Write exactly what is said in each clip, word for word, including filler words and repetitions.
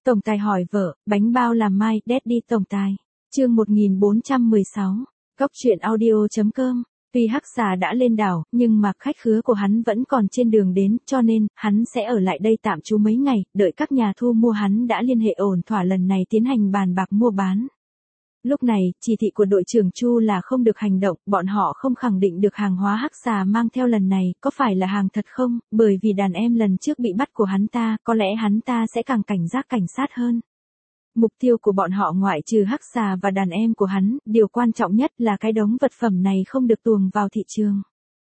Tổng tài hỏi vợ, bánh bao làm mai, Daddy tổng tài. Chương một nghìn bốn trăm mười sáu. Góc truyện audio.com. Tuy Hắc Xà đã lên đảo, nhưng mà khách khứa của hắn vẫn còn trên đường đến, cho nên, hắn sẽ ở lại đây tạm trú mấy ngày, đợi các nhà thu mua hắn đã liên hệ ổn thỏa lần này tiến hành bàn bạc mua bán. Lúc này, chỉ thị của đội trưởng Chu là không được hành động, bọn họ không khẳng định được hàng hóa Hắc Xà mang theo lần này, có phải là hàng thật không, bởi vì đàn em lần trước bị bắt của hắn ta, có lẽ hắn ta sẽ càng cảnh giác cảnh sát hơn. Mục tiêu của bọn họ ngoại trừ Hắc Xà và đàn em của hắn, điều quan trọng nhất là cái đống vật phẩm này không được tuồn vào thị trường.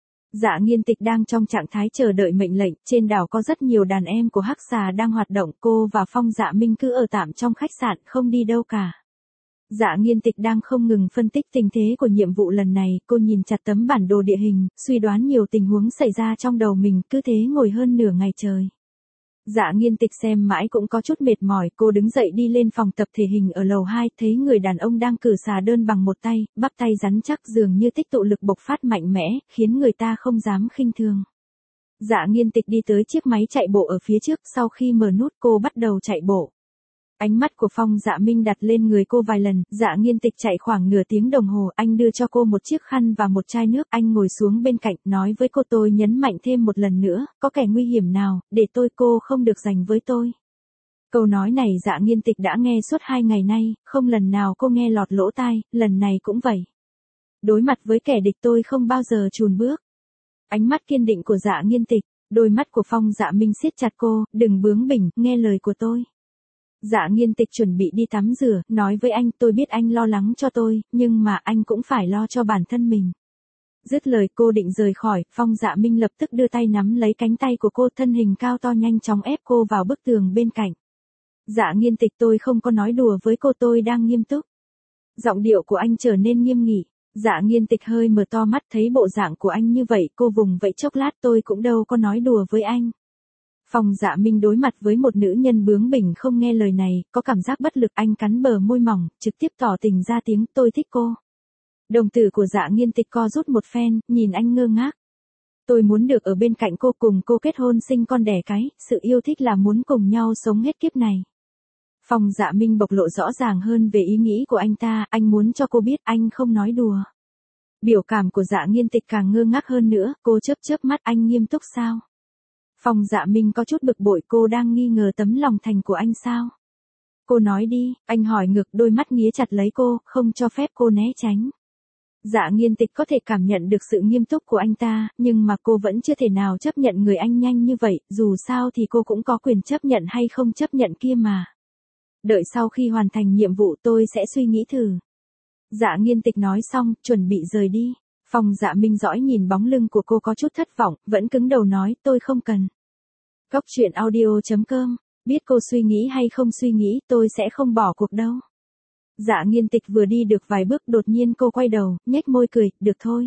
Dạ Nghiên Tịch đang trong trạng thái chờ đợi mệnh lệnh, trên đảo có rất nhiều đàn em của Hắc Xà đang hoạt động, cô và Phong Dạ Minh cứ ở tạm trong khách sạn, không đi đâu cả. Dạ Nghiên Tịch đang không ngừng phân tích tình thế của nhiệm vụ lần này, cô nhìn chặt tấm bản đồ địa hình, suy đoán nhiều tình huống xảy ra trong đầu mình, cứ thế ngồi hơn nửa ngày trời. Dạ Nghiên Tịch xem mãi cũng có chút mệt mỏi, cô đứng dậy đi lên phòng tập thể hình ở lầu hai, thấy người đàn ông đang cử xà đơn bằng một tay, bắp tay rắn chắc dường như tích tụ lực bộc phát mạnh mẽ, khiến người ta không dám khinh thường. Dạ Nghiên Tịch đi tới chiếc máy chạy bộ ở phía trước, sau khi mở nút cô bắt đầu chạy bộ. Ánh mắt của Phong Dạ Minh đặt lên người cô vài lần, Dạ Nghiên Tịch chạy khoảng nửa tiếng đồng hồ, anh đưa cho cô một chiếc khăn và một chai nước, anh ngồi xuống bên cạnh, nói với cô tôi nhấn mạnh thêm một lần nữa, có kẻ nguy hiểm nào, để tôi cô không được giành với tôi. Câu nói này Dạ Nghiên Tịch đã nghe suốt hai ngày nay, không lần nào cô nghe lọt lỗ tai, lần này cũng vậy. Đối mặt với kẻ địch tôi không bao giờ chùn bước. Ánh mắt kiên định của Dạ Nghiên Tịch, đôi mắt của Phong Dạ Minh siết chặt cô, đừng bướng bỉnh, nghe lời của tôi. Dạ Nghiên Tịch chuẩn bị đi tắm rửa, nói với anh, tôi biết anh lo lắng cho tôi, nhưng mà anh cũng phải lo cho bản thân mình. Dứt lời cô định rời khỏi, Phong Dạ Minh lập tức đưa tay nắm lấy cánh tay của cô, thân hình cao to nhanh chóng ép cô vào bức tường bên cạnh. Dạ Nghiên Tịch, tôi không có nói đùa với cô, tôi đang nghiêm túc. Giọng điệu của anh trở nên nghiêm nghị. Dạ Nghiên Tịch hơi mở to mắt, thấy bộ dạng của anh như vậy, cô vùng vẫy chốc lát, tôi cũng đâu có nói đùa với anh. Phong Dạ Minh đối mặt với một nữ nhân bướng bỉnh không nghe lời này, có cảm giác bất lực, anh cắn bờ môi mỏng, trực tiếp tỏ tình ra tiếng, tôi thích cô. Đồng tử của Dạ Nghiên Tịch co rút một phen, nhìn anh ngơ ngác. Tôi muốn được ở bên cạnh cô, cùng cô kết hôn sinh con đẻ cái, sự yêu thích là muốn cùng nhau sống hết kiếp này. Phong Dạ Minh bộc lộ rõ ràng hơn về ý nghĩ của anh ta, anh muốn cho cô biết anh không nói đùa. Biểu cảm của Dạ Nghiên Tịch càng ngơ ngác hơn nữa, cô chớp chớp mắt, anh nghiêm túc sao? Phong Dạ Minh có chút bực bội, cô đang nghi ngờ tấm lòng thành của anh sao? Cô nói đi, anh hỏi ngược, đôi mắt nghía chặt lấy cô, không cho phép cô né tránh. Dạ Nghiên Tịch có thể cảm nhận được sự nghiêm túc của anh ta, nhưng mà cô vẫn chưa thể nào chấp nhận người anh nhanh như vậy, dù sao thì cô cũng có quyền chấp nhận hay không chấp nhận kia mà. Đợi sau khi hoàn thành nhiệm vụ tôi sẽ suy nghĩ thử. Dạ Nghiên Tịch nói xong, chuẩn bị rời đi. Phong Dạ Minh dõi nhìn bóng lưng của cô có chút thất vọng, vẫn cứng đầu nói, tôi không cần. Góc truyện audio.com, biết cô suy nghĩ hay không suy nghĩ, tôi sẽ không bỏ cuộc đâu. Dạ Nghiên Tịch vừa đi được vài bước, đột nhiên cô quay đầu, nhếch môi cười, được thôi.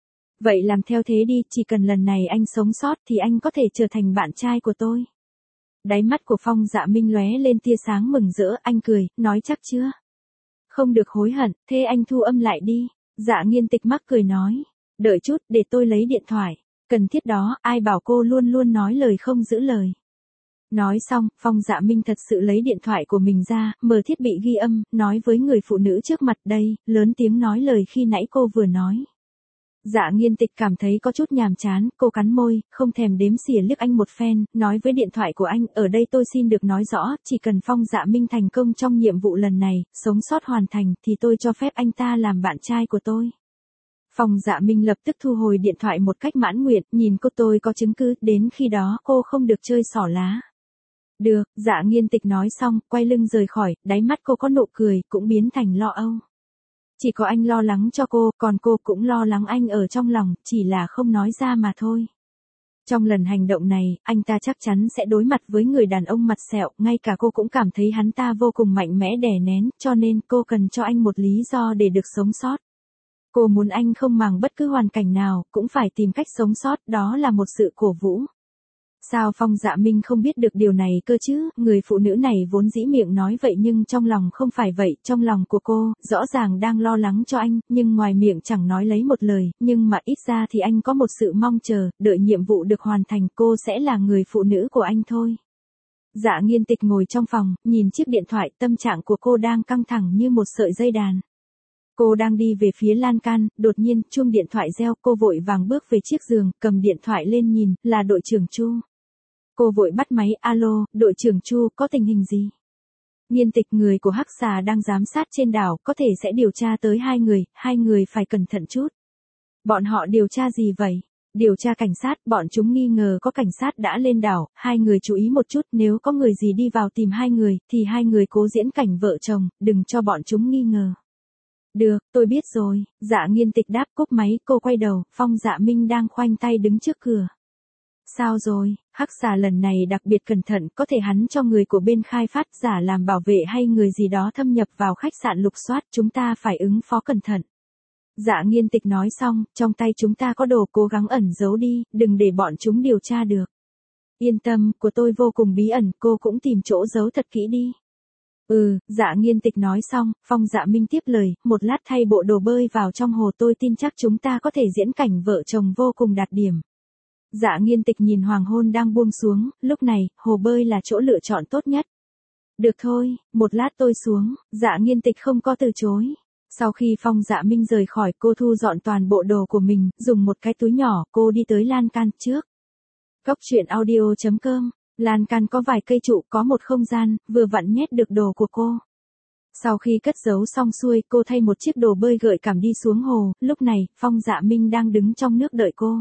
Vậy làm theo thế đi, chỉ cần lần này anh sống sót thì anh có thể trở thành bạn trai của tôi. Đáy mắt của Phong Dạ Minh lóe lên tia sáng mừng rỡ, anh cười, nói chắc chưa? Không được hối hận, thế anh thu âm lại đi. Dạ Nghiên Tịch mắc cười nói, đợi chút, để tôi lấy điện thoại, cần thiết đó, ai bảo cô luôn luôn nói lời không giữ lời. Nói xong, Phong Dạ Minh thật sự lấy điện thoại của mình ra, mở thiết bị ghi âm, nói với người phụ nữ trước mặt đây, lớn tiếng nói lời khi nãy cô vừa nói. Dạ Nghiên Tịch cảm thấy có chút nhàm chán, cô cắn môi, không thèm đếm xỉa liếc anh một phen, nói với điện thoại của anh, ở đây tôi xin được nói rõ, chỉ cần Phong Dạ Minh thành công trong nhiệm vụ lần này, sống sót hoàn thành, thì tôi cho phép anh ta làm bạn trai của tôi. Phong Dạ Minh lập tức thu hồi điện thoại một cách mãn nguyện, nhìn cô, tôi có chứng cứ, đến khi đó cô không được chơi xỏ lá. Được, Dạ Nghiên Tịch nói xong, quay lưng rời khỏi, đáy mắt cô có nụ cười, cũng biến thành lo âu. Chỉ có anh lo lắng cho cô, còn cô cũng lo lắng anh ở trong lòng, chỉ là không nói ra mà thôi. Trong lần hành động này, anh ta chắc chắn sẽ đối mặt với người đàn ông mặt sẹo, ngay cả cô cũng cảm thấy hắn ta vô cùng mạnh mẽ đè nén, cho nên cô cần cho anh một lý do để được sống sót. Cô muốn anh không màng bất cứ hoàn cảnh nào, cũng phải tìm cách sống sót, đó là một sự cổ vũ. Sao Phong Dạ Minh không biết được điều này cơ chứ, người phụ nữ này vốn dĩ miệng nói vậy nhưng trong lòng không phải vậy, trong lòng của cô, rõ ràng đang lo lắng cho anh, nhưng ngoài miệng chẳng nói lấy một lời, nhưng mà ít ra thì anh có một sự mong chờ, đợi nhiệm vụ được hoàn thành cô sẽ là người phụ nữ của anh thôi. Dạ Nghiên Tịch ngồi trong phòng, nhìn chiếc điện thoại, tâm trạng của cô đang căng thẳng như một sợi dây đàn. Cô đang đi về phía lan can, đột nhiên, chuông điện thoại reo, cô vội vàng bước về chiếc giường, cầm điện thoại lên nhìn, là đội trưởng Chu. Cô vội bắt máy, alo, đội trưởng Chu, có tình hình gì? Nghiên Tịch, người của Hắc Xà đang giám sát trên đảo, có thể sẽ điều tra tới hai người, hai người phải cẩn thận chút. Bọn họ điều tra gì vậy? Điều tra cảnh sát, bọn chúng nghi ngờ có cảnh sát đã lên đảo, hai người chú ý một chút, nếu có người gì đi vào tìm hai người, thì hai người cố diễn cảnh vợ chồng, đừng cho bọn chúng nghi ngờ. Được, tôi biết rồi, Dạ Nghiên Tịch đáp, cúp máy, cô quay đầu, Phong Dạ Minh đang khoanh tay đứng trước cửa. Sao rồi, Hắc Xà lần này đặc biệt cẩn thận, có thể hắn cho người của bên khai phát giả làm bảo vệ hay người gì đó thâm nhập vào khách sạn lục soát, chúng ta phải ứng phó cẩn thận. Dạ Nghiên Tịch nói xong, trong tay chúng ta có đồ, cố gắng ẩn giấu đi, đừng để bọn chúng điều tra được. Yên tâm, của tôi vô cùng bí ẩn, cô cũng tìm chỗ giấu thật kỹ đi. Ừ, Dạ Nghiên Tịch nói xong, Phong Dạ Minh tiếp lời, một lát thay bộ đồ bơi vào trong hồ, tôi tin chắc chúng ta có thể diễn cảnh vợ chồng vô cùng đạt điểm. Dạ Nghiên Tịch nhìn hoàng hôn đang buông xuống, lúc này, hồ bơi là chỗ lựa chọn tốt nhất. Được thôi, một lát tôi xuống, Dạ Nghiên Tịch không có từ chối. Sau khi Phong Dạ Minh rời khỏi, cô thu dọn toàn bộ đồ của mình, dùng một cái túi nhỏ, cô đi tới lan can trước. Cốc truyện audio chấm com, lan can có vài cây trụ, có một không gian, vừa vặn nhét được đồ của cô. Sau khi cất giấu xong xuôi, cô thay một chiếc đồ bơi gợi cảm đi xuống hồ, lúc này, Phong Dạ Minh đang đứng trong nước đợi cô.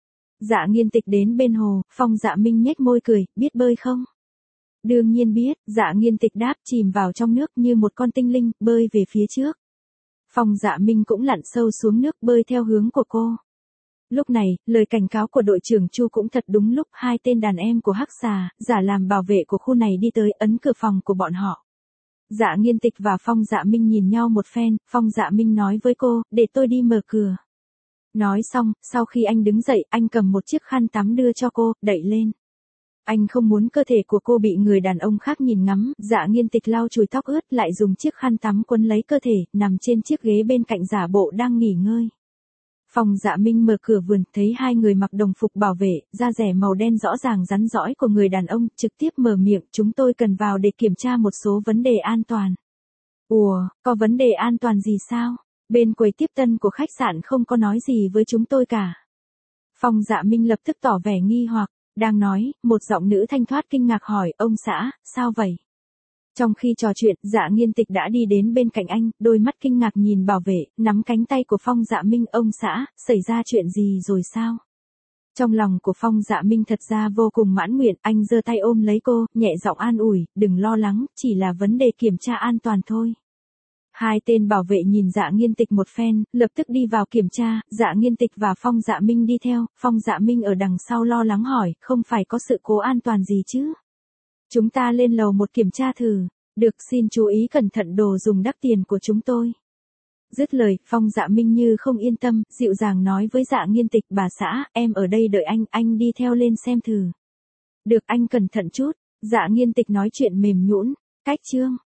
Dạ Nghiên Tịch đến bên hồ, Phong Dạ Minh nhếch môi cười, biết bơi không? Đương nhiên biết, Dạ Nghiên Tịch đáp, chìm vào trong nước như một con tinh linh, bơi về phía trước. Phong Dạ Minh cũng lặn sâu xuống nước, bơi theo hướng của cô. Lúc này, lời cảnh cáo của đội trưởng Chu cũng thật đúng lúc, hai tên đàn em của Hắc Xà, giả làm bảo vệ của khu này đi tới, ấn cửa phòng của bọn họ. Dạ Nghiên Tịch và Phong Dạ Minh nhìn nhau một phen, Phong Dạ Minh nói với cô, để tôi đi mở cửa. Nói xong, sau khi anh đứng dậy, anh cầm một chiếc khăn tắm đưa cho cô, đậy lên. Anh không muốn cơ thể của cô bị người đàn ông khác nhìn ngắm, Dạ Nghiên Tịch lau chùi tóc ướt, lại dùng chiếc khăn tắm quấn lấy cơ thể, nằm trên chiếc ghế bên cạnh giả bộ đang nghỉ ngơi. Phong Dạ Minh mở cửa vườn, thấy hai người mặc đồng phục bảo vệ, da rẻ màu đen rõ ràng rắn rõi của người đàn ông, trực tiếp mở miệng, chúng tôi cần vào để kiểm tra một số vấn đề an toàn. Ủa, có vấn đề an toàn gì sao? Bên quầy tiếp tân của khách sạn không có nói gì với chúng tôi cả. Phong Dạ Minh lập tức tỏ vẻ nghi hoặc, đang nói, một giọng nữ thanh thoát kinh ngạc hỏi, ông xã, sao vậy? Trong khi trò chuyện, Dạ Nghiên Tịch đã đi đến bên cạnh anh, đôi mắt kinh ngạc nhìn bảo vệ, nắm cánh tay của Phong Dạ Minh, ông xã, xảy ra chuyện gì rồi sao? Trong lòng của Phong Dạ Minh thật ra vô cùng mãn nguyện, anh giơ tay ôm lấy cô, nhẹ giọng an ủi, đừng lo lắng, chỉ là vấn đề kiểm tra an toàn thôi. Hai tên bảo vệ nhìn Dạ Nghiên Tịch một phen, lập tức đi vào kiểm tra, Dạ Nghiên Tịch và Phong Dạ Minh đi theo, Phong Dạ Minh ở đằng sau lo lắng hỏi, không phải có sự cố an toàn gì chứ? Chúng ta lên lầu một kiểm tra thử, được, xin chú ý cẩn thận đồ dùng đắt tiền của chúng tôi. Dứt lời, Phong Dạ Minh như không yên tâm, dịu dàng nói với Dạ Nghiên Tịch, bà xã, em ở đây đợi anh, anh đi theo lên xem thử. Được, anh cẩn thận chút, Dạ Nghiên Tịch nói chuyện mềm nhũn, cách chương.